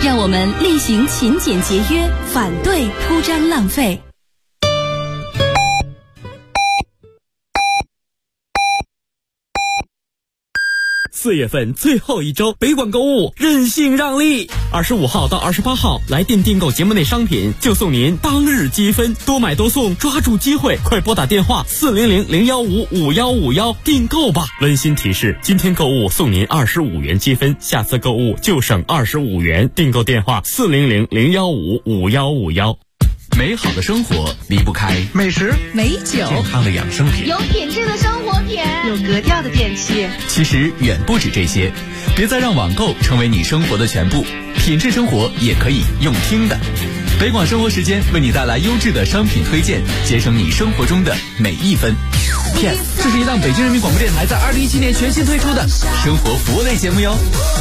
让我们厉行勤俭节约，反对铺张浪费。 4月份最后一周，北广购物任性让利，25号到28号来电订购节目内商品，就送您当日积分，多买多送，抓住机会，快拨打电话400-015-5151订购吧。温馨提示：今天购物送您25元积分，下次购物就省25元。订购电话400-015-5151。 美好的生活离不开美食、 美酒、 健康的养生品， 有品质的生活品， 有格调的电器。 其实远不止这些，别再让网购成为你生活的全部，品质生活也可以用听的。北广生活时间为你带来优质的商品推荐，节省你生活中的每一分。Yes， 这是一档北京人民广播电台在2017年全新推出的生活服务类节目哟。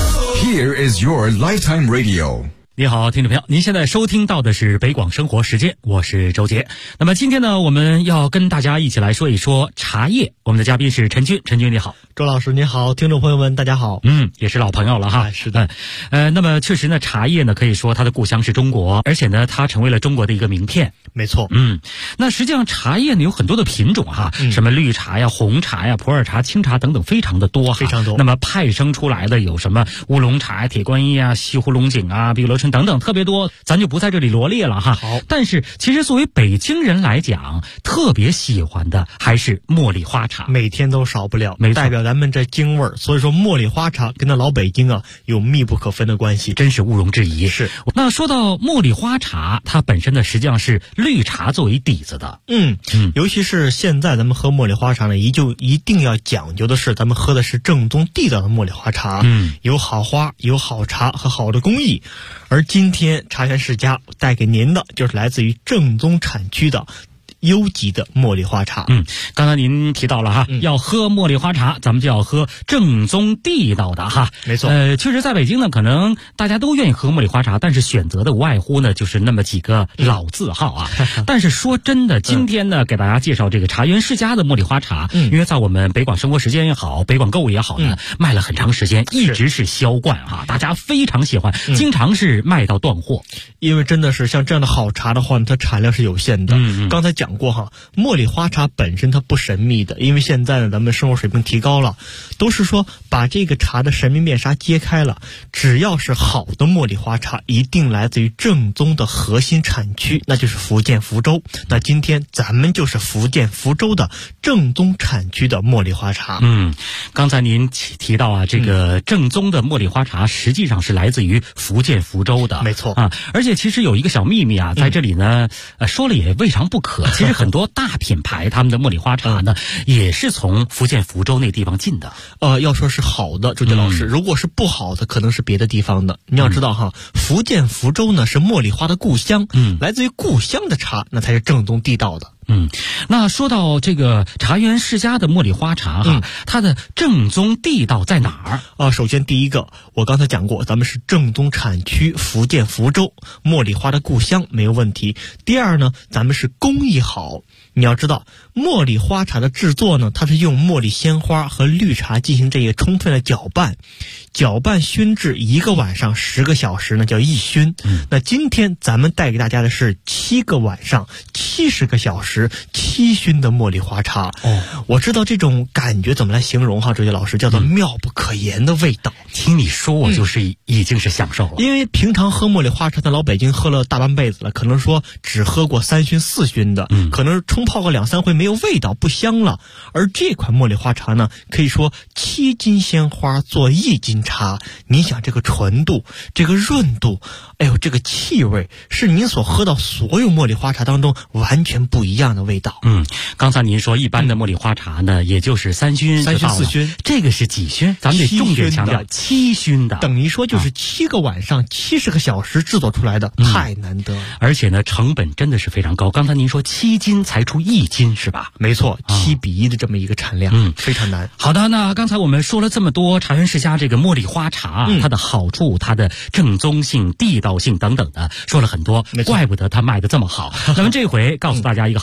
Here is your Lifetime Radio。 你好，听众朋友，您现在收听到的是北广生活时间，我是周杰。那么今天呢，我们要跟大家一起来说一说茶叶。我们的嘉宾是陈军，陈军你好。 周老师你好，听众朋友们大家好。 也是老朋友了哈。 是的。 那么确实呢，茶叶呢可以说它的故乡是中国，而且呢它成为了中国的一个名片。 没错。 那实际上茶叶呢有很多的品种哈，什么绿茶呀、红茶呀、普洱茶、青茶等等，非常的多哈。 非常多。 那么派生出来的有什么乌龙茶呀、铁观音啊、西湖龙井啊、碧螺春等等，特别多，咱就不在这里罗列了哈。 好。 但是其实作为北京人来讲，特别喜欢的还是茉莉花茶， 每天都少不了， 代表咱们这京味儿。所以说茉莉花茶跟那老北京啊有密不可分的关系， 真是毋庸置疑。 是。 那说到茉莉花茶，它本身呢实际上是绿茶作为底子的。 尤其是现在咱们喝茉莉花茶呢，一定要讲究的是咱们喝的是正宗地道的茉莉花茶。有好花，有好茶和好的工艺。而今天茶园世家带给您的就是来自于正宗产区的优级的茉莉花茶。 刚才您提到了哈，要喝茉莉花茶，咱们就要喝正宗地道的哈。 没错。 确实在北京呢，可能大家都愿意喝茉莉花茶，但是选择的无外乎呢就是那么几个老字号啊。但是说真的，今天呢给大家介绍这个茶园世家的茉莉花茶，因为在我们北广生活时间也好，北广购物也好呢，卖了很长时间，一直是销冠哈，大家非常喜欢，经常是卖到断货。 因为真的是像这样的好茶的话呢，它产量是有限的。刚才讲过哈，茉莉花茶本身它不神秘的，因为现在呢咱们生活水平提高了，都是说把这个茶的神秘面纱揭开了。只要是好的茉莉花茶，一定来自于正宗的核心产区，那就是福建福州。那今天咱们就是福建福州的正宗产区的茉莉花茶。 刚才您提到啊，这个正宗的茉莉花茶实际上是来自于福建福州的。 没错啊，而且其实有一个小秘密啊，在这里呢，说了也未尝不可。其实很多大品牌他们的茉莉花茶呢，也是从福建福州那地方进的。 要说是好的，周杰老师，如果是不好的，可能是别的地方的。你要知道哈，福建福州呢是茉莉花的故乡，来自于故乡的茶，那才是正宗地道的。 那说到这个茶园世家的茉莉花茶哈，它的正宗地道在哪儿？ 首先第一个，我刚才讲过，咱们是正宗产区福建福州，茉莉花的故乡没有问题。第二呢，咱们是工艺好。你要知道，茉莉花茶的制作呢，它是用茉莉鲜花和绿茶进行这个充分的搅拌熏制1个晚上10个小时呢，叫一熏。那今天咱们带给大家的是7个晚上70个小时7熏的茉莉花茶。我知道这种感觉怎么来形容哈，周杰老师，叫做妙不可言的味道。 听你说我就是已经是享受了。 因为平常喝茉莉花茶的老北京喝了大半辈子了，可能说只喝过3熏4熏的，可能冲泡个2、3回没有味道，不香了。而这款茉莉花茶呢，可以说7斤鲜花做1斤茶。你想这个纯度，这个润度，这个气味，是您所喝到所有茉莉花茶当中完全不一样的味道。 刚才您说一般的茉莉花茶呢，也就是3熏、 3熏4熏， 这个是几熏？咱们得重点强调7熏的， 等于说就是7个晚上70个小时制作出来的，太难得了。 而且呢，成本真的是非常高。刚才您说7斤才出1斤是吧？ 没错，7比1的这么一个产量，非常难。 好的，那刚才我们说了这么多茶园世家这个茉莉花茶，它的好处、它的正宗性、地道性等等的，说了很多，怪不得它卖得这么好。那么这回告诉大家一个好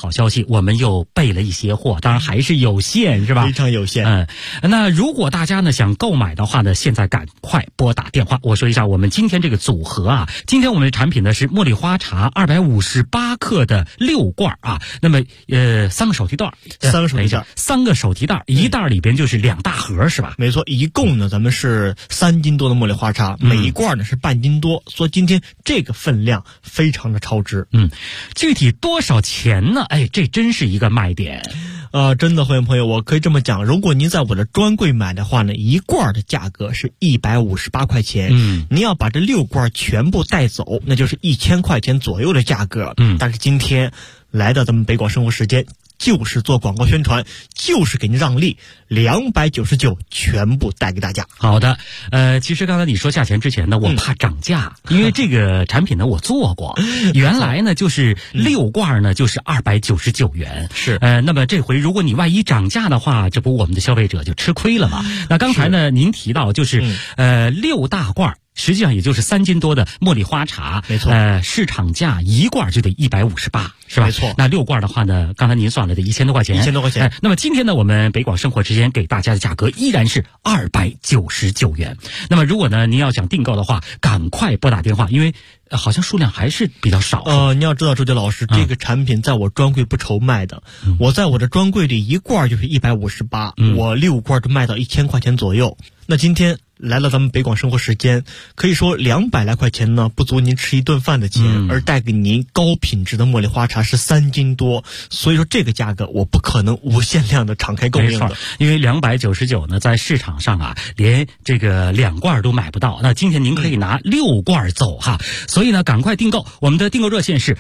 好消息，我们又备了一些货，当然还是有限，是吧？ 非常有限。 那如果大家呢想购买的话呢，现在赶快拨打电话。我说一下我们今天这个组合啊，今天我们的产品呢是茉莉花茶258克的6罐啊，那么3个手提袋，3个手提袋，一袋里边就是2大盒，是吧？ 没错，一共呢咱们是3斤多的茉莉花茶，每一罐呢是半斤多，所以今天这个分量非常的超值。 具体多少钱呢？这真是一个卖点。 真的，会员朋友，我可以这么讲，如果您在我的专柜买的话呢，一罐的价格是158块钱。您要把这6罐全部带走，那就是1000块钱左右的价格。但是今天来到咱们北广生活时间，就是做广告宣传，就是给您让利，299全部带给大家。 好的，其实刚才你说价钱之前呢，我怕涨价，因为这个产品呢我做过，原来呢就是6罐呢就是299元， 是， 那么这回如果你万一涨价的话，这不我们的消费者就吃亏了嘛？那刚才呢您提到就是6大罐。实际上也就是3斤多的茉莉花茶， 没错。 市场价一罐就得158，是吧？ 没错。 那6罐的话呢，刚才您算了得1000多块钱 ，1000多块钱。 那么今天呢，我们北广生活之间给大家的价格依然是299元。那么如果呢您要想订购的话，赶快拨打电话，因为好像数量还是比较少。 你要知道，周杰老师，这个产品在我专柜不愁卖的，我在我的专柜里一罐就是158，我6罐就卖到1000块钱左右。那今天来了咱们北广生活时间，可以说200来块钱呢不足您吃一顿饭的钱，而带给您高品质的茉莉花茶是3斤多，所以说这个价格我不可能无限量的敞开供应的。 因为299呢在市场上啊连这个2罐都买不到，那今天您可以拿6罐走哈，所以呢赶快订购，我们的订购热线是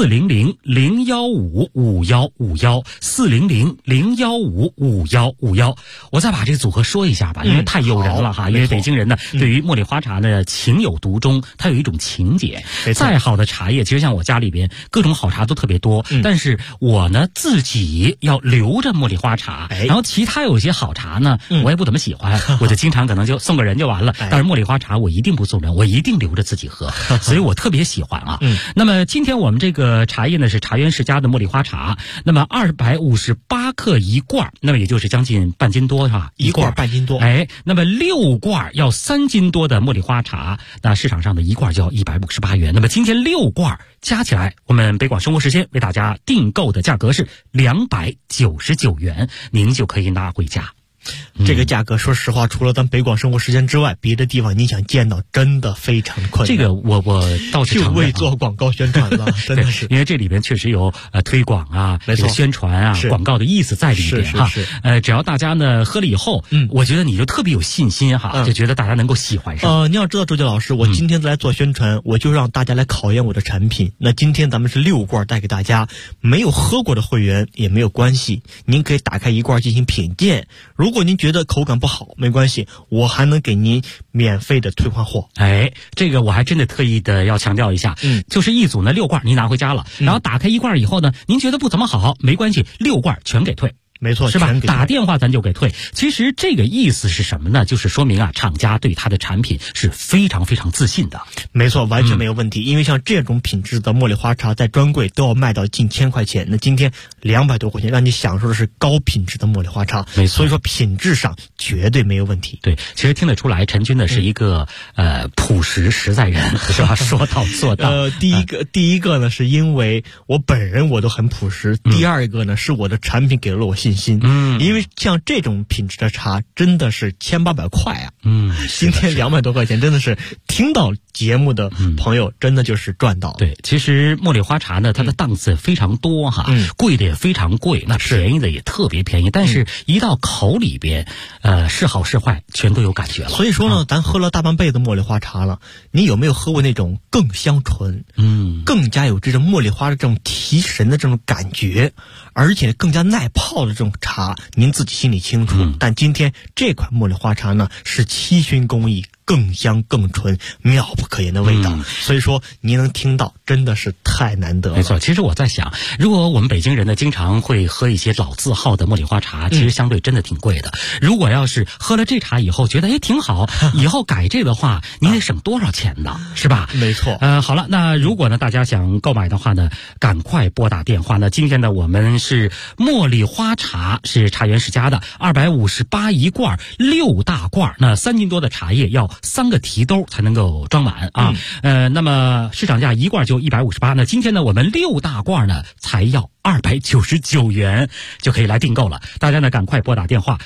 400-015-5151，400-015-5151。我再把这个组合说一下吧，因为太诱人了哈，因为北京人呢对于茉莉花茶呢情有独钟，它有一种情节。再好的茶叶，其实像我家里边各种好茶都特别多，但是我呢自己要留着茉莉花茶，然后其他有些好茶呢我也不怎么喜欢，我就经常可能就送个人就完了，但是茉莉花茶我一定不送人，我一定留着自己喝，所以我特别喜欢啊。那么今天我们这个茶叶呢是茶园世家的茉莉花茶，那么258克一罐，那么也就是将近半斤多是吧？ 一罐半斤多。 那么6罐要3斤多的茉莉花茶，那市场上的一罐就要158元。那么今天6罐加起来，我们北广生活时间为大家订购的价格是299元，您就可以拿回家。 这个价格说实话，除了咱北广生活时间之外，别的地方你想见到真的非常困难。 这个我倒是就为做广告宣传了，真的是。 因为这里边确实有推广啊，这个宣传啊，广告的意思在里边哈。只要大家呢喝了以后，我觉得你就特别有信心哈，就觉得大家能够喜欢上。 你要知道，周杰老师，我今天来做宣传，我就让大家来考验我的产品。那今天咱们是6罐带给大家，没有喝过的会员也没有关系，您可以打开一罐进行品鉴。如果您觉得口感不好，没关系，我还能给您免费的退换货。 这个我还真的特意的要强调一下，就是一组呢6罐您拿回家了，然后打开1罐以后呢，您觉得不怎么好，没关系，6罐全给退。 没错， 是吧？打电话咱就给退。其实这个意思是什么呢？就是说明啊，厂家对他的产品是非常非常自信的。 没错，完全没有问题。因为像这种品质的茉莉花茶，在专柜都要卖到近1000块钱。那今天200多块钱，让你享受的是高品质的茉莉花茶。没错，所以说品质上绝对没有问题。 对，其实听得出来，陈军呢是一个朴实实在人，是吧？说到做到。 第一个呢，是因为我本人我都很朴实；第二个呢，是我的产品给了我信心。因为像这种品质的茶真的是1800块啊。今天200多块钱，真的是听到节目的朋友真的就是赚到。 对，其实茉莉花茶呢，它的档次非常多哈，贵的也非常贵，那便宜的也特别便宜，但是一到口里边，是好是坏全都有感觉了。 所以说呢，咱喝了大半辈子茉莉花茶了，你有没有喝过那种更香醇，更加有这种茉莉花的这种提神的这种感觉，而且更加耐泡的这种茶，您自己心里清楚。但今天这款茉莉花茶呢，是7熏工艺， 更香更纯，妙不可言的味道。所以说您能听到真的是太难得了。 没错，其实我在想，如果我们北京人呢经常会喝一些老字号的茉莉花茶，其实相对真的挺贵的。如果要是喝了这茶以后觉得挺好，以后改这的话，你得省多少钱呢？是吧？ 没错。 好了，那如果呢大家想购买的话呢，赶快拨打电话。那今天呢我们是茉莉花茶，是茶园世家的，258一罐，6大罐，那3斤多的茶叶要3个提兜才能够装满啊。那么市场价一罐就158，那今天呢我们6大罐呢才要299元就可以来订购了。大家呢赶快拨打电话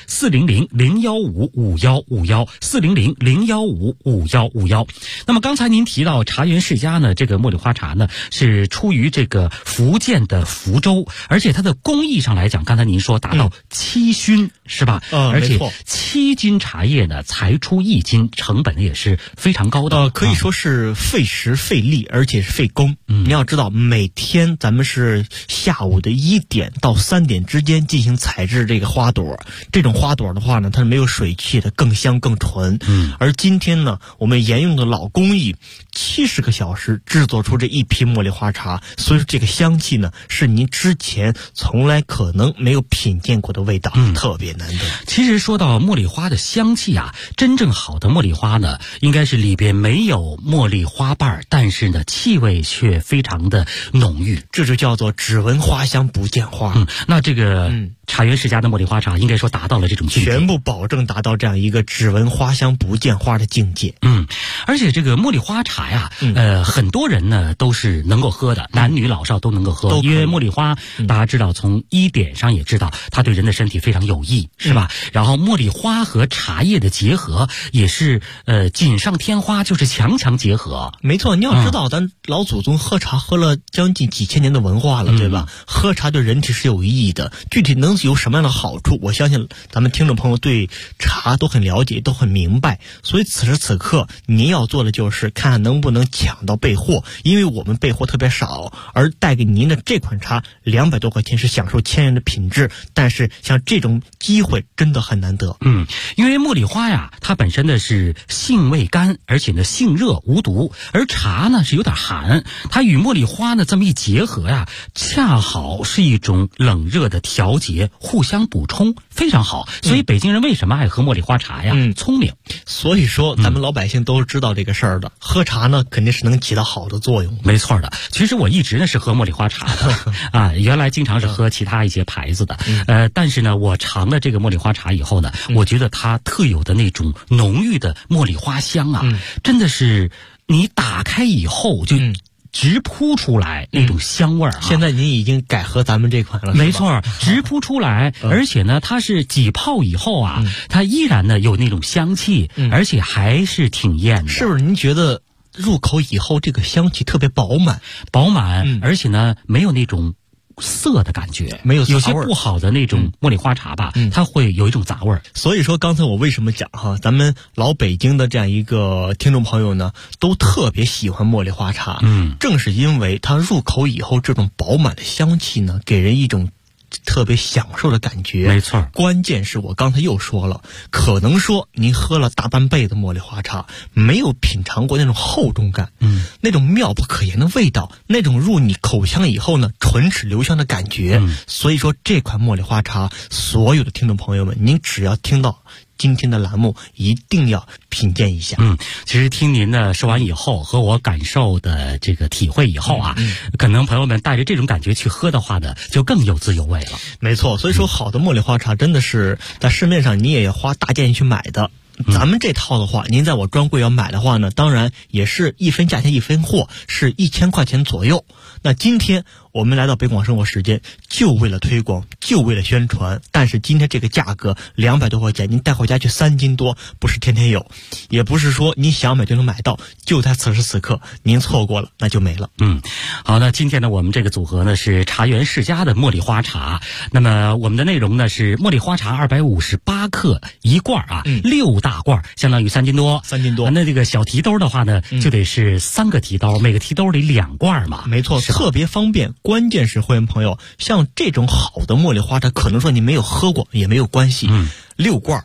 400-015-5151，400-015-5151。那么刚才您提到茶园世家呢，这个茉莉花茶呢是出于这个福建的福州，而且它的工艺上来讲，刚才您说达到7熏，是吧？而且7斤茶叶呢才出1斤，成本也是非常高的。 可以说是费时费力，而且是费工。你要知道，每天咱们是下午的1点到3点之间进行采制这个花朵，这种花朵的话呢，它是没有水汽的，更香更纯。而今天呢，我们沿用的老工艺，70个小时制作出这一批茉莉花茶，所以说这个香气呢，是您之前从来可能没有品鉴过的味道，特别难得。 其实说到茉莉花的香气啊，真正好的茉莉花呢，应该是里边没有茉莉花瓣，但是呢，气味却非常的浓郁， 这就叫做只闻花香不见花。 那这个茶园世家的茉莉花茶应该说达到了这种境界， 全部保证达到这样一个只闻花香不见花的境界。 而且这个茉莉花茶呀，很多人呢都是能够喝的，男女老少都能够喝，因为茉莉花大家知道，从医典上也知道它对人的身体非常有益，是吧？然后茉莉花和茶叶的结合也是锦上添花，就是强结合。 没错，你要知道，咱老祖宗喝茶喝了将近几千年的文化了，对吧？喝茶对人体是有意义的，具体能有什么样的好处，我相信咱们听众朋友对茶都很了解，都很明白。所以此时此刻您要做的就是看看能不能抢到备货，因为我们备货特别少，而带给您的这款茶200多块钱是享受1000元的品质，但是像这种机会真的很难得。 因为茉莉花呀，它本身呢是性味甘，而且呢性热无毒，而茶呢是有点寒，它与茉莉花呢这么一结合呀，恰好是一种冷热的调节，互相补充，非常好。所以北京人为什么爱喝茉莉花茶呀？聪明。 所以说咱们老百姓都知道这个事儿的，喝茶呢肯定是能起到好的作用。 没错的。其实我一直呢是喝茉莉花茶的原来经常是喝其他一些牌子的，但是呢我尝了这个茉莉花茶以后呢，我觉得它特有的那种浓郁的茉莉花香啊，真的是你打开以后就直扑出来那种香味儿。 现在您已经改喝咱们这款了， 没错，直扑出来，而且呢，它是几泡以后啊，它依然呢有那种香气，而且还是挺艳的。 是不是您觉得入口以后这个香气特别饱满， 而且呢没有那种涩的感觉， 没有有些不好的那种茉莉花茶吧，它会有一种杂味儿。 所以说刚才我为什么讲咱们老北京的这样一个听众朋友呢，都特别喜欢茉莉花茶，正是因为它入口以后这种饱满的香气呢，给人一种特别享受的感觉。 没错， 关键是我刚才又说了，可能说您喝了大半辈子茉莉花茶，没有品尝过那种厚重感，那种妙不可言的味道，那种入你口腔以后呢唇齿留香的感觉。所以说这款茉莉花茶，所有的听众朋友们，您只要听到今天的栏目一定要品鉴一下。 其实听您的说完以后和我感受的这个体会以后啊，可能朋友们带着这种感觉去喝的话呢，就更有滋有味了。 没错，所以说好的茉莉花茶真的是在市面上你也要花大价钱去买的。咱们这套的话，您在我专柜要买的话呢，当然也是一分价钱一分货，是1000块钱左右。那今天我们来到北广生活时间，就为了推广，就为了宣传。但是今天这个价格200多块钱，您带回家去3斤多，不是天天有，也不是说你想买就能买到，就在此时此刻，您错过了那就没了。 好，那今天呢，我们这个组合呢是茶园世家的茉莉花茶。那么我们的内容呢是茉莉花茶258克一罐啊，6大罐，相当于3斤多。那这个小提兜的话呢，就得是3个提兜，每个提兜里2罐嘛。 没错，特别方便。关键是会员朋友，像这种好的茉莉花茶，可能说你没有喝过也没有关系，6罐。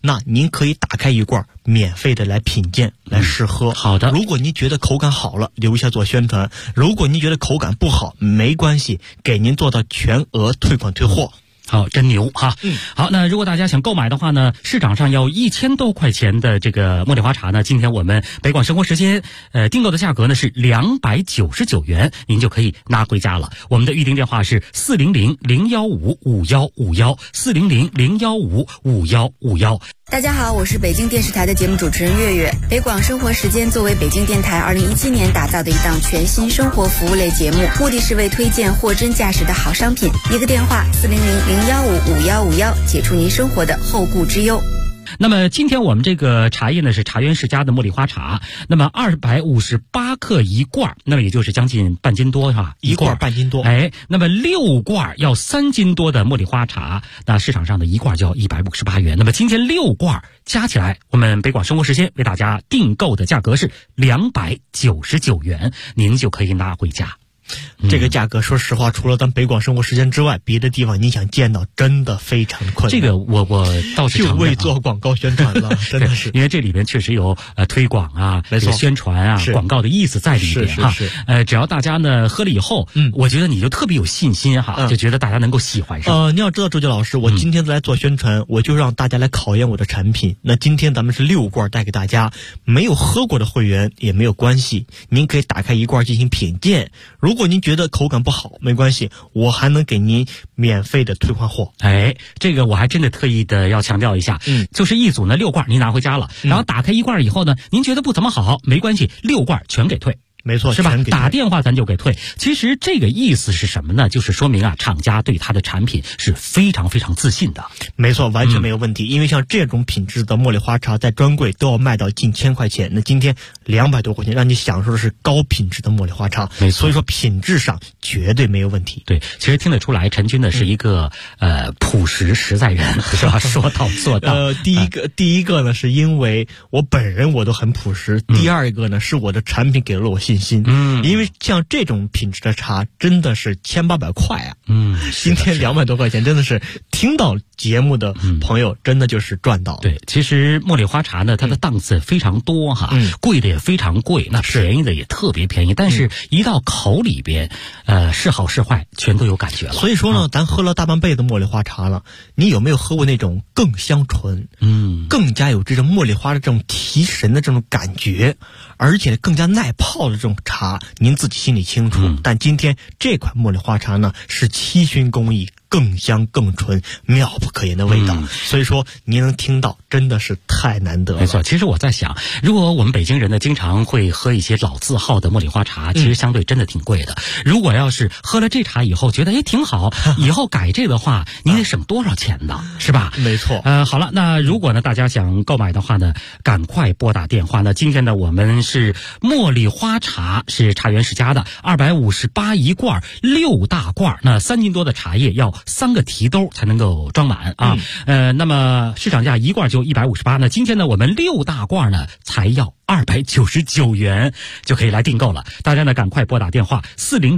那您可以打开一罐免费的来品鉴来试喝。 好的， 如果您觉得口感好了，留下做宣传；如果您觉得口感不好，没关系，给您做到全额退款退货。 好，真牛哈！好，那如果大家想购买的话呢，市场上要1000多块钱的这个茉莉花茶呢，今天我们北广生活时间订购的价格呢是299元，您就可以拿回家了。我们的预订电话是400-015-5151，400-015-5151。 大家好，我是北京电视台的节目主持人月月。北广生活时间作为北京电台2017年打造的一档全新生活服务类节目，目的是为推荐货真价实的好商品。一个电话400-015-5151，解除您生活的后顾之忧。 那么今天我们这个茶叶呢是茶园世家的茉莉花茶，那么258克一罐，那么也就是将近半斤多哈， 一罐半斤多。 那么6罐要3斤多的茉莉花茶，那市场上的一罐就要158元。那么今天6罐加起来，我们北广生活时间为大家订购的价格是299元，您就可以拿回家。 这个价格说实话，除了咱北广生活时间之外，别的地方你想见到真的非常困难。 这个我倒是就为做广告宣传了，真的是。 因为这里边确实有推广啊，这个宣传啊，广告的意思在里边哈。只要大家呢喝了以后，我觉得你就特别有信心哈，就觉得大家能够喜欢上。 你要知道周杰老师，我今天来做宣传，我就让大家来考验我的产品。那今天咱们是6罐带给大家，没有喝过的会员也没有关系，您可以打开一罐进行品鉴。如果您觉得口感不好，没关系，我还能给您免费的退换货。 这个我还真的特意的要强调一下，就是一组呢6罐您拿回家了，然后打开一罐以后呢，您觉得不怎么好，没关系，6罐全给退。 没错， 是吧？打电话咱就给退。其实这个意思是什么呢？就是说明啊，厂家对他的产品是非常非常自信的。 没错，完全没有问题。因为像这种品质的茉莉花茶，在专柜都要卖到近1000块钱，那今天200多块钱，让你享受的是高品质的茉莉花茶。 没错， 所以说品质上绝对没有问题。 对，其实听得出来，陈军呢是一个朴实实在人，是吧？说到做到。 第一个呢，是因为我本人我都很朴实；第二个呢，是我的产品给了我信心。因为像这种品质的茶真的是1800块啊。今天200多块钱，真的是听到节目的朋友真的就是赚到。 对，其实茉莉花茶呢，它的档次非常多哈，贵的也非常贵，那便宜的也特别便宜，但是一到口里边，是好是坏全都有感觉了。 所以说呢，咱喝了大半辈子茉莉花茶了，你有没有喝过那种更香醇，更加有这种茉莉花的这种提神的这种感觉，而且更加耐泡的这种茶，您自己心里清楚。但今天这款茉莉花茶呢，是7熏工艺，更香更纯，妙不可言的味道。所以说您能听到真的是太难得了。 没错，其实我在想，如果我们北京人呢经常会喝一些老字号的茉莉花茶，其实相对真的挺贵的。如果要是喝了这茶以后觉得挺好，以后改这的话，您得省多少钱呢？是吧？ 没错。 好了，那如果呢大家想购买的话呢，赶快拨打电话。那今天呢我们是茉莉花茶，是茶园世家的258一罐，6大罐，那3斤多的茶叶要3个提兜才能够装满啊。那么市场价一罐就158，那今天呢我们6大罐呢才要299元就可以来订购了。大家呢赶快拨打电话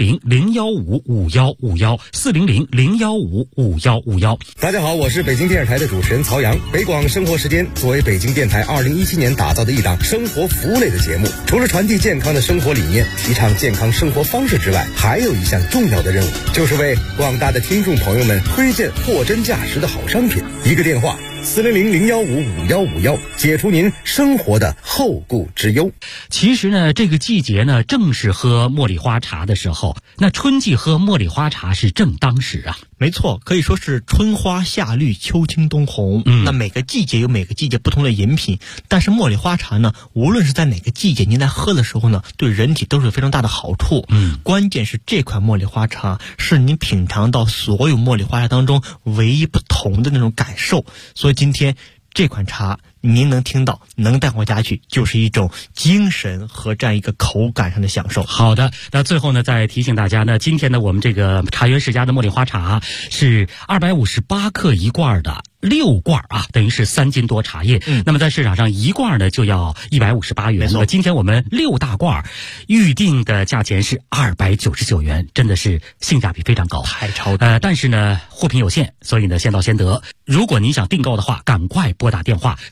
400-015-5151，400-015-5151。 大家好，我是北京电视台的主持人曹阳。北广生活时间作为北京电台2017年打造的一档生活服务类的节目，除了传递健康的生活理念，提倡健康生活方式之外，还有一项重要的任务，就是为广大的听众朋友们推荐货真价实的好商品。一个电话400-015-5151，解除您生活的后顾之忧。 其实呢，这个季节呢，正是喝茉莉花茶的时候。那春季喝茉莉花茶是正当时啊。 没错，可以说是春花夏绿，秋青冬红。那每个季节有每个季节不同的饮品，但是茉莉花茶呢，无论是在哪个季节，您在喝的时候呢，对人体都是有非常大的好处。关键是这款茉莉花茶是您品尝到所有茉莉花茶当中唯一不同的那种感受。所以今天这款茶您能听到，能带回家去，就是一种精神和这样一个口感上的享受。 好的，那最后呢，再提醒大家呢，今天呢，我们这个茶园世家的茉莉花茶是258克一罐的，6罐啊，等于是3斤多茶叶。那么在市场上一罐呢就要158元。那么今天我们6大罐预定的价钱是299元，真的是性价比非常高， 太超值。 但是呢，货品有限，所以呢，先到先得。 如果您想订购的话，赶快拨打电话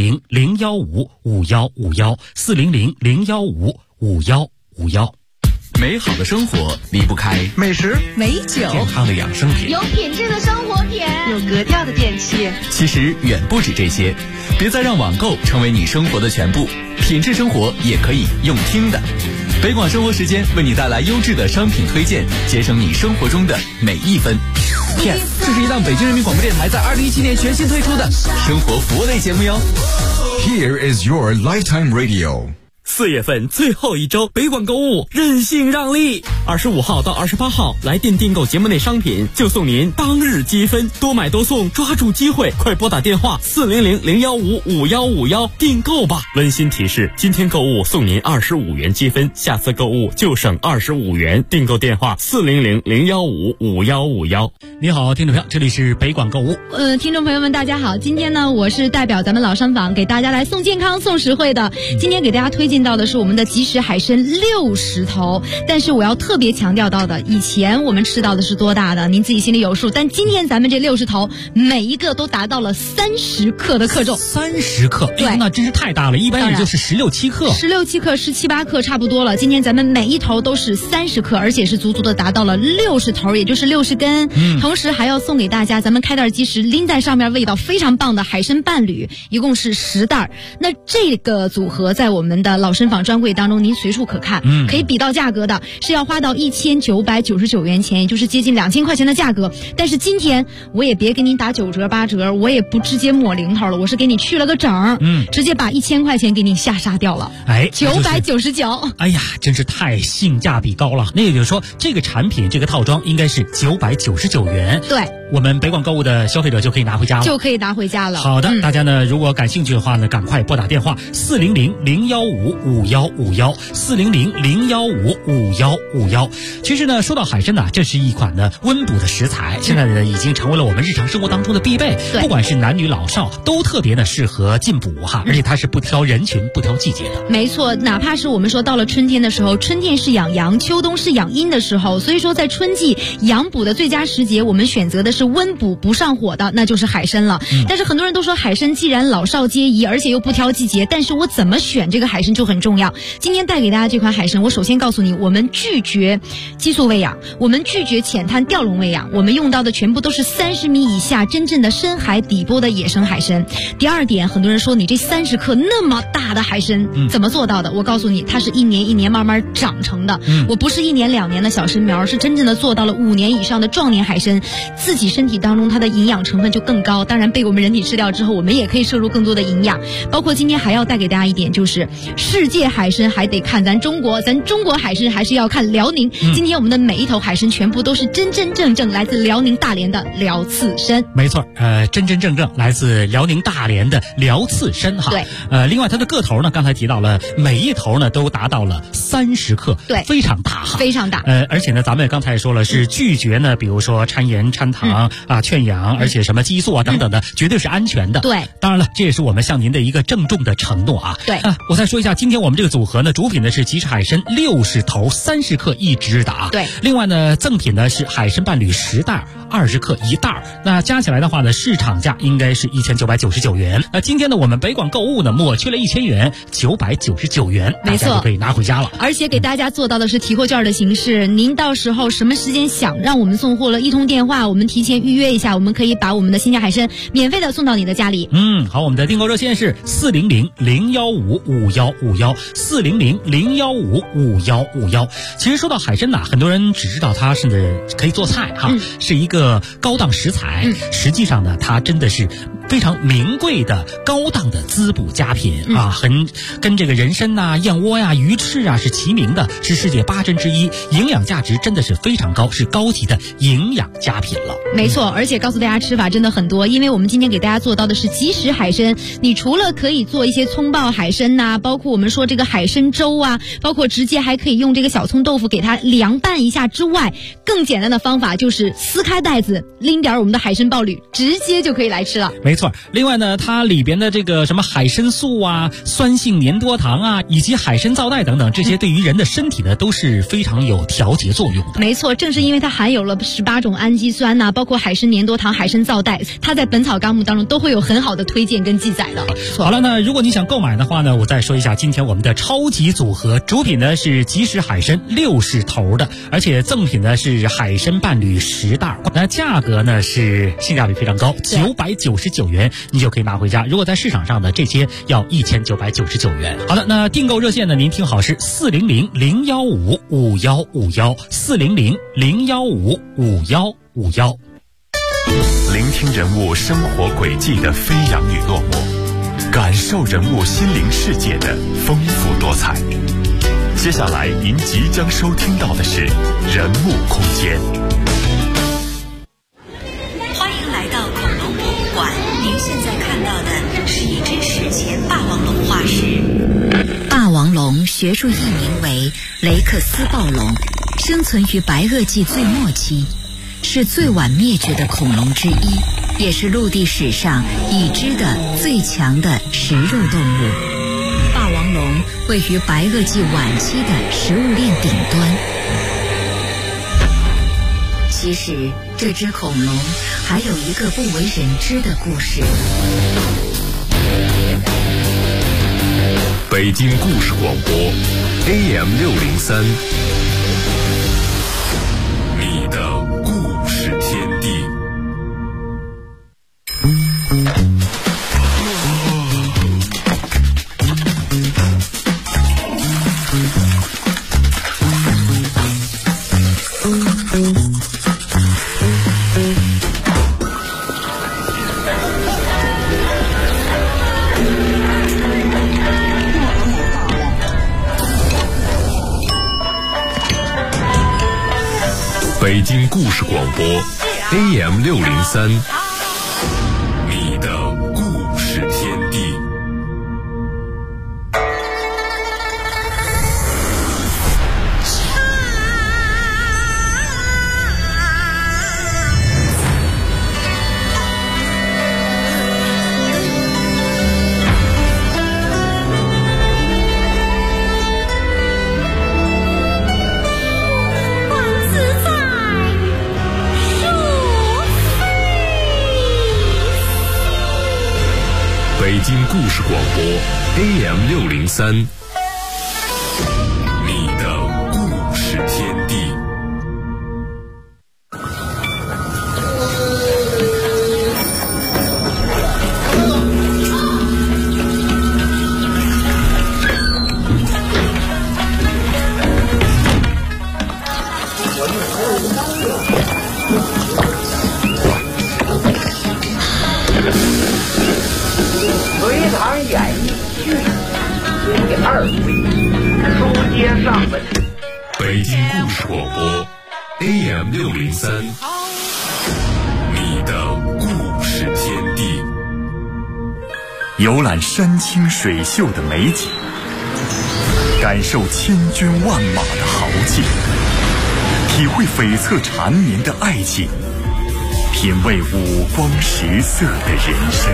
400-015-5151，400-015-5151。 美好的生活离不开美食、 美酒、 健康的养生品， 有品质的生活品， 有格调的电器。 其实远不止这些，别再让网购成为你生活的全部，品质生活也可以用听的。北广生活时间为你带来优质的商品推荐，节省你生活中的每一分。这是一档北京人民广播电台在2017年全新推出的生活服务类节目哟。 Here is your lifetime radio。 4月份最后一周，北广购物任性让利，25号到28号来电订购节目内商品，就送您当日积分，多买多送，抓住机会，快拨打电话400-015-5151订购吧。温馨提示：今天购物送您25元积分，下次购物就省25元。订购电话400-015-5151。 你好，听众朋友，这里是北广购物。 听众朋友们，大家好，今天呢，我是代表咱们老商坊给大家来送健康、送实惠的。今天给大家推荐到的是我们的即食海参60头，但是我要特别强调到的，以前我们吃到的是多大的，您自己心里有数。但今天咱们这60头，每一个都达到了30克的克重。 30克， 对， 那真是太大了，一般也就是16、17克 ，16、17克、17、8克差不多了。今天咱们每一头都是30克，而且是足足的达到了60头，也就是60根。同时还要送给大家咱们开袋即食拎在上面味道非常棒的海参伴侣，一共是10袋。那这个组合在我们的老参坊专柜当中您随处可看，可以比到价格的，是要花到1999元钱，也就是接近2000块钱的价格。但是今天我也别给您打9折8折，我也不直接抹零头了，我是给你去了个整，直接把1000块钱给你下杀掉了。999。 哎呀，真是太性价比高了。那也就是说，这个产品这个套装应该是999元。 对， 我们北广购物的消费者就可以拿回家了， 就可以拿回家了。 好的，大家呢如果感兴趣的话呢，赶快拨打电话400-015-5151，400-015-5151。其实呢，说到海参呢，这是一款呢温补的食材，现在呢已经成为了我们日常生活当中的必备，不管是男女老少都特别的适合进补哈，而且它是不挑人群、不挑季节的。 没错，哪怕是我们说到了春天的时候，春天是养阳，秋冬是养阴的时候，所以说在春季养补的最佳时节，我们选择的是温补不上火的，那就是海参了。但是很多人都说海参既然老少皆宜，而且又不挑季节，但是我怎么选这个海参就很重要。今天带给大家这款海参，我首先告诉你，我们拒绝激素喂养，我们拒绝浅滩钓笼喂养，我们用到的全部都是30米以下真正的深海底部的野生海参。第二点，很多人说你这30克那么大的海参怎么做到的？我告诉你，它是一年一年慢慢长成的。我不是1年2年的小参苗，是真正的做到了5年以上的壮年海参，自己身体当中它的营养成分就更高，当然被我们人体吃掉之后，我们也可以摄入更多的营养。包括今天还要带给大家一点，就是世界海参还得看咱中国海参还是要看辽宁。今天我们的每一头海参全部都是真真正正来自辽宁大连的辽刺参。 没错，真真正正来自辽宁大连的辽刺参哈。 对， 另外它的个头呢，刚才提到了，每一头呢都达到了30克， 对， 非常大哈， 非常大。 而且呢，咱们刚才也说了，是拒绝呢，比如说掺盐、掺糖劝氧，而且什么激素啊等等的，绝对是安全的。 对， 当然了，这也是我们向您的一个郑重的承诺啊。 对， 我再说一下，今天我们这个组合呢，主品呢是即食海参60头，30克1只的啊。 对， 另外呢，赠品呢是海参伴侣10袋，20克1袋，那加起来的话呢，市场价应该是1999元。那今天呢，我们北广购物呢抹去了1000元，999元， 没错， 大家就可以拿回家了。 而且给大家做到的是提货券的形式，您到时候什么时间想让我们送货了，一通电话，我们提前预约一下，我们可以把我们的新价海参免费的送到你的家里。 好，我们的订购热线是400-015-5151，400-015-5151。其实说到海参呐，很多人只知道它是可以做菜哈，是一个高档食材。实际上呢，它真的是非常名贵的高档的滋补佳品啊，跟这个人参呐、燕窝呀、鱼翅啊是齐名的，是世界8珍之一，营养价值真的是非常高，是高级的营养佳品了。 没错，而且告诉大家吃法真的很多，因为我们今天给大家做到的是即食海参，你除了可以做一些葱爆海参呐，包括我们说这个海参粥啊，包括直接还可以用这个小葱豆腐给它凉拌一下之外，更简单的方法就是撕开袋子，拎点我们的海参鲍缕，直接就可以来吃了。 没错。 错。另外呢，它里边的这个什么海参素啊、酸性粘多糖啊，以及海参皂苷等等，这些对于人的身体呢都是非常有调节作用的。 没错，正是因为它含有了18种氨基酸呐，包括海参粘多糖、海参皂苷，它在《本草纲目》当中都会有很好的推荐跟记载的。 好了，那如果你想购买的话呢，我再说一下今天我们的超级组合，主品呢是即食海参60头的，而且赠品呢是海参伴侣10袋，那价格呢是性价比非常高，999元你就可以拿回家。如果在市场上的这些要1999元。好的，那订购热线呢，您听好是400-015-5151，400-015-5151。 聆听人物生活轨迹的飞扬与落寞，感受人物心灵世界的丰富多彩。接下来您即将收听到的是人物空间。 欢迎来到恐龙博物馆，您现在看到的是一只史前霸王龙化石。霸王龙学术译名为雷克斯暴龙，生存于白垩纪最末期，是最晚灭绝的恐龙之一，也是陆地史上已知的最强的食肉动物。霸王龙位于白垩纪晚期的食物链顶端。其实这只恐龙还有一个不为人知的故事。 北京故事广播 AM603， 你的故事天地。北京故事广播 AM603， 你的故事天地。北京故事广播 AM603， 你的故事天地。 隋唐演义序第2回，书接上文。 北京故事广播 AM603， 你的故事天地。 游览山清水秀的美景，感受千军万马的豪气，体会悱恻缠绵的爱情，品味五光十色的人生。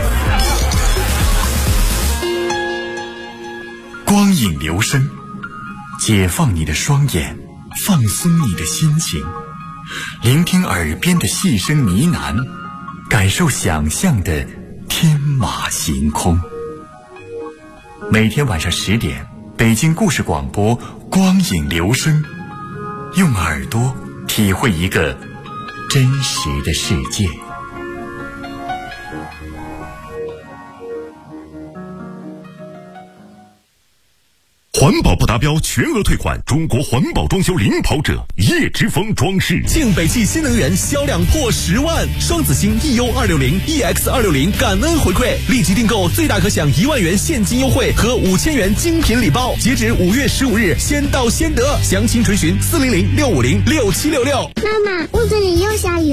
光影留声，解放你的双眼，放松你的心情，聆听耳边的细声呢喃，感受想象的天马行空。每天晚上10点，北京故事广播光影留声，用耳朵体会一个真实的世界。 环保不达标全额退款，中国环保装修领跑者叶之峰装饰。 庆北汽新能源销量破10万，双子星 EU260、EX260 感恩回馈，立即订购最大可享1万元现金优惠和5000元精品礼包，截止5月15日，先到先得。详情垂询400-650-6766。 妈妈，屋子里又下雨。